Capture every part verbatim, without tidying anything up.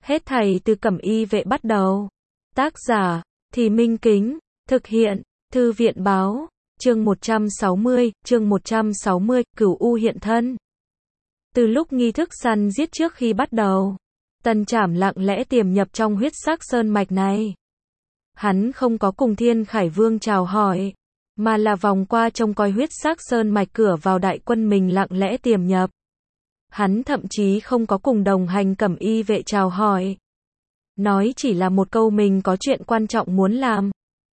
Hết thảy từ Cẩm Y Vệ bắt đầu. Tác giả, Thì Minh Kính, thực hiện, Thư viện báo, chương một trăm sáu mươi, chương một trăm sáu mươi, Cửu U hiện thân. Từ lúc nghi thức săn giết trước khi bắt đầu, Tần Trảm lặng lẽ tiềm nhập trong huyết sắc sơn mạch này. Hắn không có cùng Thiên Khải Vương chào hỏi, mà là vòng qua trông coi huyết sắc sơn mạch cửa vào đại quân mình lặng lẽ tiềm nhập. Hắn thậm chí không có cùng đồng hành Cẩm Y Vệ chào hỏi. Nói chỉ là một câu mình có chuyện quan trọng muốn làm.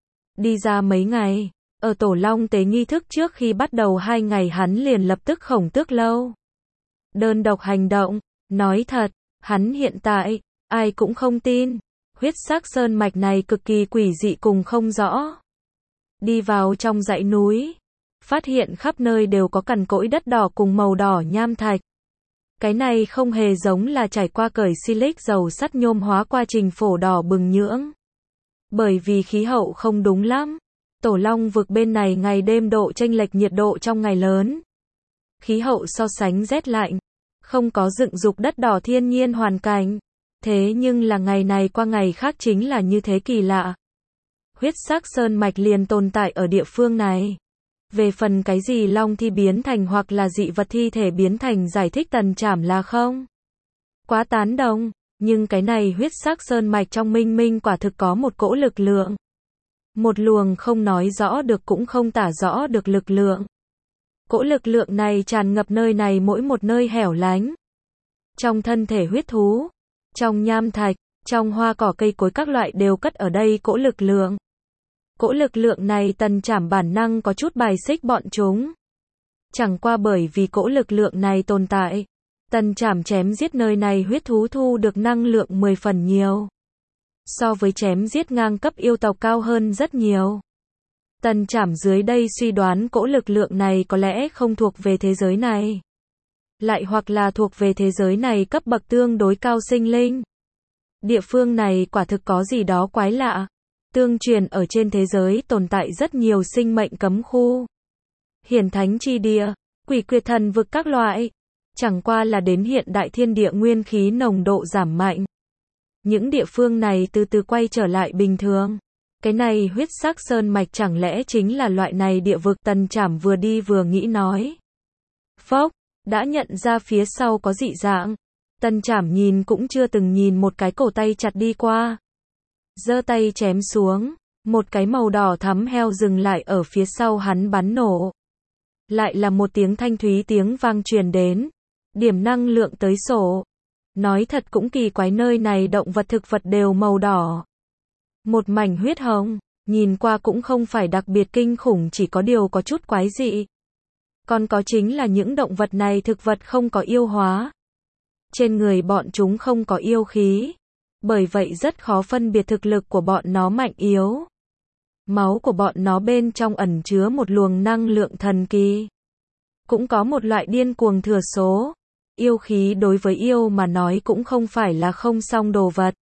Đi ra mấy ngày, ở Tổ Long tế nghi thức trước khi bắt đầu hai ngày hắn liền lập tức khổng tước lâu. Đơn độc hành động, nói thật, hắn hiện tại, ai cũng không tin. Huyết sắc sơn mạch này cực kỳ quỷ dị cùng không rõ. Đi vào trong dãy núi, phát hiện khắp nơi đều có cằn cỗi đất đỏ cùng màu đỏ nham thạch. Cái này không hề giống là trải qua cởi silic dầu sắt nhôm hóa qua trình phổ đỏ bừng nhưỡng. Bởi vì khí hậu không đúng lắm. Tổ Long vực bên này ngày đêm độ chênh lệch nhiệt độ trong ngày lớn. Khí hậu so sánh rét lạnh. Không có dựng dục đất đỏ thiên nhiên hoàn cảnh. Thế nhưng là ngày này qua ngày khác chính là như thế kỳ lạ. Huyết sắc sơn mạch liền tồn tại ở địa phương này. Về phần cái gì long thi biến thành hoặc là dị vật thi thể biến thành giải thích Tần Trảm là không quá tán đồng, nhưng cái này huyết sắc sơn mạch trong minh minh quả thực có một cỗ lực lượng. Một luồng không nói rõ được cũng không tả rõ được lực lượng. Cỗ lực lượng này tràn ngập nơi này mỗi một nơi hẻo lánh. Trong thân thể huyết thú, trong nham thạch, trong hoa cỏ cây cối các loại đều cất ở đây cỗ lực lượng. Cỗ lực lượng này Tần Trảm bản năng có chút bài xích bọn chúng. Chẳng qua bởi vì cỗ lực lượng này tồn tại, Tần Trảm chém giết nơi này huyết thú thu được năng lượng mười phần nhiều. So với chém giết ngang cấp yêu tộc cao hơn rất nhiều. Tần Trảm dưới đây suy đoán cỗ lực lượng này có lẽ không thuộc về thế giới này. Lại hoặc là thuộc về thế giới này cấp bậc tương đối cao sinh linh. Địa phương này quả thực có gì đó quái lạ. Tương truyền ở trên thế giới tồn tại rất nhiều sinh mệnh cấm khu. Hiển thánh chi địa, quỷ quyệt thần vực các loại. Chẳng qua là đến hiện đại thiên địa nguyên khí nồng độ giảm mạnh. Những địa phương này từ từ quay trở lại bình thường. Cái này huyết sắc sơn mạch chẳng lẽ chính là loại này địa vực? Tần Trảm vừa đi vừa nghĩ nói. Phốc, đã nhận ra phía sau có dị dạng. Tần Trảm nhìn cũng chưa từng nhìn một cái cổ tay chặt đi qua. Giơ tay chém xuống, một cái màu đỏ thắm heo dừng lại ở phía sau hắn bắn nổ. Lại là một tiếng thanh thúy tiếng vang truyền đến. Điểm năng lượng tới sổ. Nói thật cũng kỳ quái, nơi này động vật thực vật đều màu đỏ. Một mảnh huyết hồng, nhìn qua cũng không phải đặc biệt kinh khủng, chỉ có điều có chút quái dị. Còn có chính là những động vật này thực vật không có yêu hóa. Trên người bọn chúng không có yêu khí. Bởi vậy rất khó phân biệt thực lực của bọn nó mạnh yếu. Máu của bọn nó bên trong ẩn chứa một luồng năng lượng thần kỳ. Cũng có một loại điên cuồng thừa số. Yêu khí đối với yêu mà nói cũng không phải là không song đồ vật.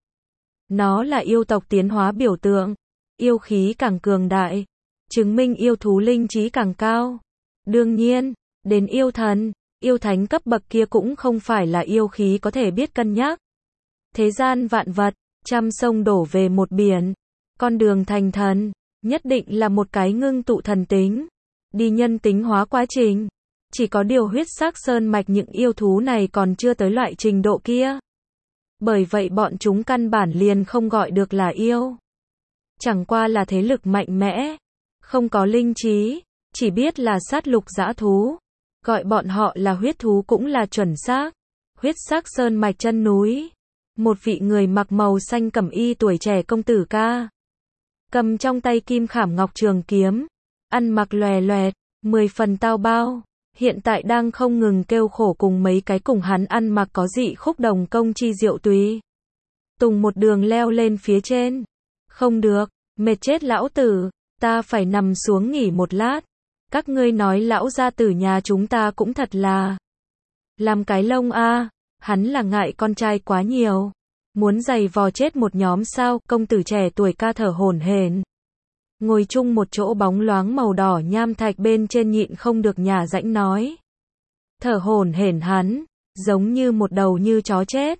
Nó là yêu tộc tiến hóa biểu tượng. Yêu khí càng cường đại, chứng minh yêu thú linh trí càng cao. Đương nhiên, đến yêu thần, yêu thánh cấp bậc kia cũng không phải là yêu khí có thể biết cân nhắc. Thế gian vạn vật, trăm sông đổ về một biển. Con đường thành thần, nhất định là một cái ngưng tụ thần tính. Đi nhân tính hóa quá trình. Chỉ có điều huyết sắc sơn mạch những yêu thú này còn chưa tới loại trình độ kia. Bởi vậy bọn chúng căn bản liền không gọi được là yêu. Chẳng qua là thế lực mạnh mẽ. Không có linh trí. Chỉ biết là sát lục dã thú. Gọi bọn họ là huyết thú cũng là chuẩn xác. Huyết sắc sơn mạch chân núi. Một vị người mặc màu xanh cẩm y tuổi trẻ công tử ca. Cầm trong tay kim khảm ngọc trường kiếm. Ăn mặc lòe loẹt, mười phần tao bao. Hiện tại đang không ngừng kêu khổ cùng mấy cái cùng hắn ăn mặc có dị khúc đồng công chi diệu túy. Tùng một đường leo lên phía trên. Không được, mệt chết lão tử, ta phải nằm xuống nghỉ một lát. Các ngươi nói lão gia tử nhà chúng ta cũng thật là làm cái lông a. Hắn là ngại con trai quá nhiều. Muốn giày vò chết một nhóm sao? Công tử trẻ tuổi ca thở hổn hển. Ngồi chung một chỗ bóng loáng màu đỏ nham thạch bên trên nhịn không được nhả rãnh nói. Thở hổn hển hắn, giống như một đầu như chó chết.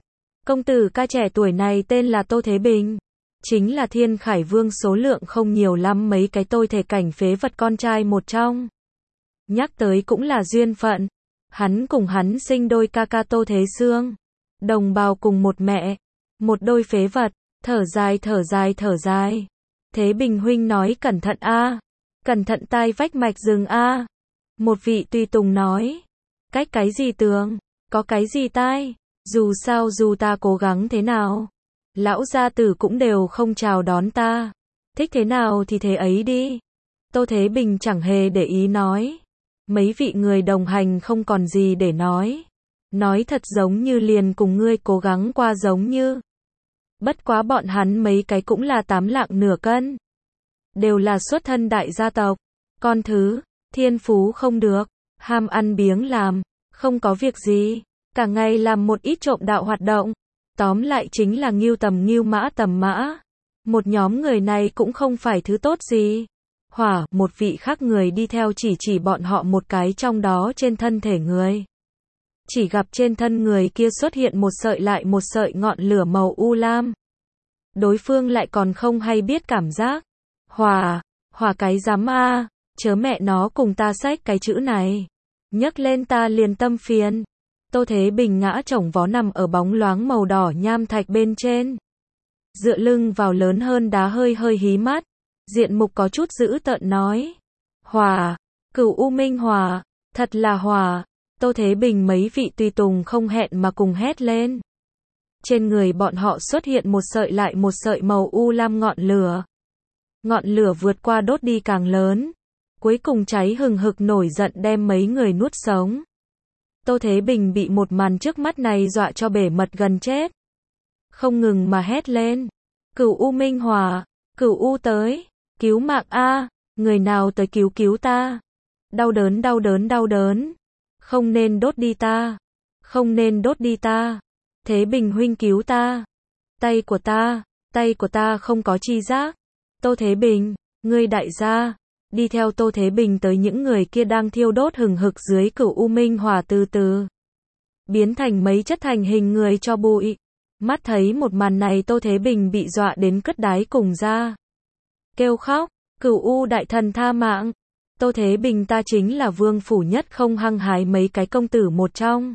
Công tử ca trẻ tuổi này tên là Tô Thế Bình. Chính là Thiên Khải Vương số lượng không nhiều lắm mấy cái tôi thể cảnh phế vật con trai một trong. Nhắc tới cũng là duyên phận. Hắn cùng hắn sinh đôi ca ca Tô Thế Sương. Đồng bào cùng một mẹ. Một đôi phế vật. Thở dài thở dài thở dài. Thế Bình huynh nói cẩn thận a, cẩn thận tai vách mạch rừng a. Một vị tùy tùng nói. Cách cái gì tường, có cái gì tai, dù sao dù ta cố gắng thế nào, lão gia tử cũng đều không chào đón ta. Thích thế nào thì thế ấy đi. Tô Thế Bình chẳng hề để ý nói. Mấy vị người đồng hành không còn gì để nói. Nói thật giống như liền cùng ngươi cố gắng qua giống như. Bất quá bọn hắn mấy cái cũng là tám lạng nửa cân. Đều là xuất thân đại gia tộc. Con thứ, thiên phú không được, ham ăn biếng làm, không có việc gì, cả ngày làm một ít trộm đạo hoạt động. Tóm lại chính là ngưu tầm ngưu mã tầm mã. Một nhóm người này cũng không phải thứ tốt gì. Hỏa, một vị khác người đi theo chỉ chỉ bọn họ một cái trong đó trên thân thể người. Chỉ gặp trên thân người kia xuất hiện một sợi lại một sợi ngọn lửa màu u lam. Đối phương lại còn không hay biết cảm giác. Hỏa, hỏa cái dám a, chớ mẹ nó cùng ta xách cái chữ này. Nhấc lên ta liền tâm phiền. Tô Thế Bình ngã chồng vó nằm ở bóng loáng màu đỏ nham thạch bên trên. Dựa lưng vào lớn hơn đá hơi hơi hí mắt. Diện mục có chút dữ tợn nói. Hỏa, Cửu U Minh hỏa, thật là hỏa. Tô Thế Bình mấy vị tùy tùng không hẹn mà cùng hét lên. Trên người bọn họ xuất hiện một sợi lại một sợi màu u lam ngọn lửa. Ngọn lửa vượt qua đốt đi càng lớn. Cuối cùng cháy hừng hực nổi giận đem mấy người nuốt sống. Tô Thế Bình bị một màn trước mắt này dọa cho bể mật gần chết. Không ngừng mà hét lên. Cửu U Minh hỏa, Cửu U tới, cứu mạng a, người nào tới cứu cứu ta. Đau đớn đau đớn đau đớn. Không nên đốt đi ta. Không nên đốt đi ta. Thế Bình huynh cứu ta. Tay của ta, tay của ta không có chi giác. Tô Thế Bình, ngươi đại gia. Đi theo Tô Thế Bình tới những người kia đang thiêu đốt hừng hực dưới Cửu U Minh hỏa từ từ biến thành mấy chất thành hình người cho bụi. Mắt thấy một màn này Tô Thế Bình bị dọa đến cất đái cùng ra. Kêu khóc, Cửu U đại thần tha mạng. Tô Thế Bình ta chính là vương phủ nhất không hăng hái mấy cái công tử một trong.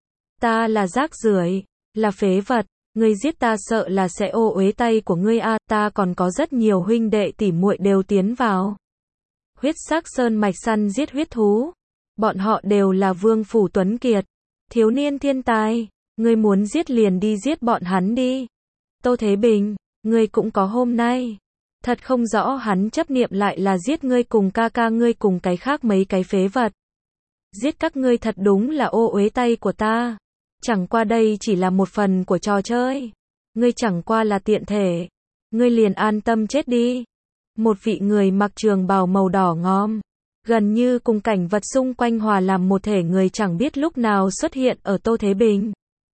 Ta là rác rưởi, là phế vật, ngươi giết ta sợ là sẽ ô uế tay của ngươi a, ta còn có rất nhiều huynh đệ tỉ muội đều tiến vào. Huyết sắc sơn mạch săn giết huyết thú. Bọn họ đều là vương phủ tuấn kiệt, thiếu niên thiên tài, ngươi muốn giết liền đi giết bọn hắn đi. Tô Thế Bình, ngươi cũng có hôm nay. Thật không rõ hắn chấp niệm lại là giết ngươi cùng ca ca ngươi cùng cái khác mấy cái phế vật. Giết các ngươi thật đúng là ô uế tay của ta. Chẳng qua đây chỉ là một phần của trò chơi. Ngươi chẳng qua là tiện thể. Ngươi liền an tâm chết đi. Một vị người mặc trường bào màu đỏ ngòm, gần như cùng cảnh vật xung quanh hòa làm một thể người chẳng biết lúc nào xuất hiện ở Tô Thế Bình.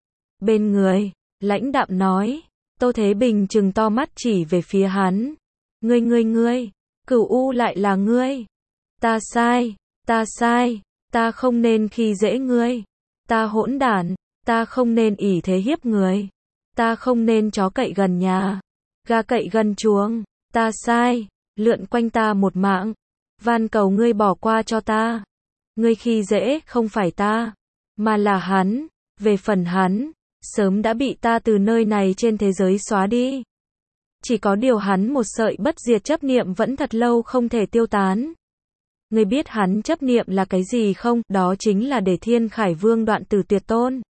Bên người, lãnh đạm nói. Tô Thế Bình trừng to mắt chỉ về phía hắn. Ngươi ngươi ngươi, Cửu U lại là ngươi. Ta sai, ta sai, ta không nên khi dễ ngươi. Ta hỗn đản, ta không nên ỷ thế hiếp người. Ta không nên chó cậy gần nhà, gà cậy gần chuồng. Ta sai, lượn quanh ta một mạng. Van cầu ngươi bỏ qua cho ta. Ngươi khi dễ không phải ta, mà là hắn. Về phần hắn, sớm đã bị ta từ nơi này trên thế giới xóa đi. Chỉ có điều hắn một sợi bất diệt chấp niệm vẫn thật lâu không thể tiêu tán. Ngươi biết hắn chấp niệm là cái gì không? Đó chính là để Thiên Khải Vương đoạn tử tuyệt tôn.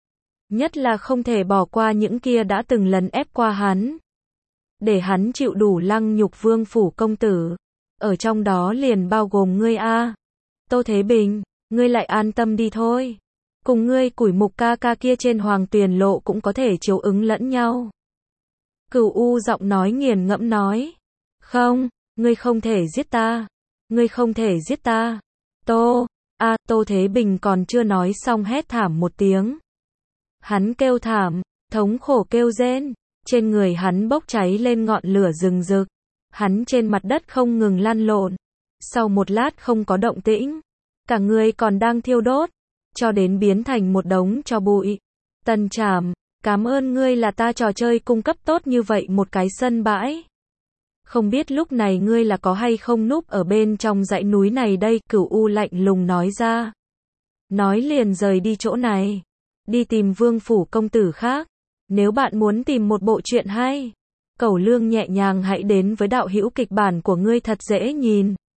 Nhất là không thể bỏ qua những kia đã từng lần ép qua hắn. Để hắn chịu đủ lăng nhục vương phủ công tử. Ở trong đó liền bao gồm ngươi a. Tô Thế Bình, ngươi lại an tâm đi thôi. Cùng ngươi củi mục ca ca kia trên hoàng tuyền lộ cũng có thể chiếu ứng lẫn nhau. Cửu U giọng nói nghiền ngẫm nói. Không, ngươi không thể giết ta. Ngươi không thể giết ta. Tô, a à, Tô Thế Bình còn chưa nói xong hét thảm một tiếng. Hắn kêu thảm, thống khổ kêu rên. Trên người hắn bốc cháy lên ngọn lửa rừng rực. Hắn trên mặt đất không ngừng lăn lộn. Sau một lát không có động tĩnh. Cả người còn đang thiêu đốt. Cho đến biến thành một đống tro bụi. Tân Trảm, Cảm ơn ngươi là ta trò chơi cung cấp tốt như vậy một cái sân bãi. Không biết lúc này ngươi là có hay không núp ở bên trong dãy núi này đây, Cửu U lạnh lùng nói ra. Nói liền rời đi chỗ này. Đi tìm vương phủ công tử khác. Nếu bạn muốn tìm một bộ truyện hay, Cẩu Lương nhẹ nhàng hãy đến với đạo hữu kịch bản của ngươi thật dễ nhìn.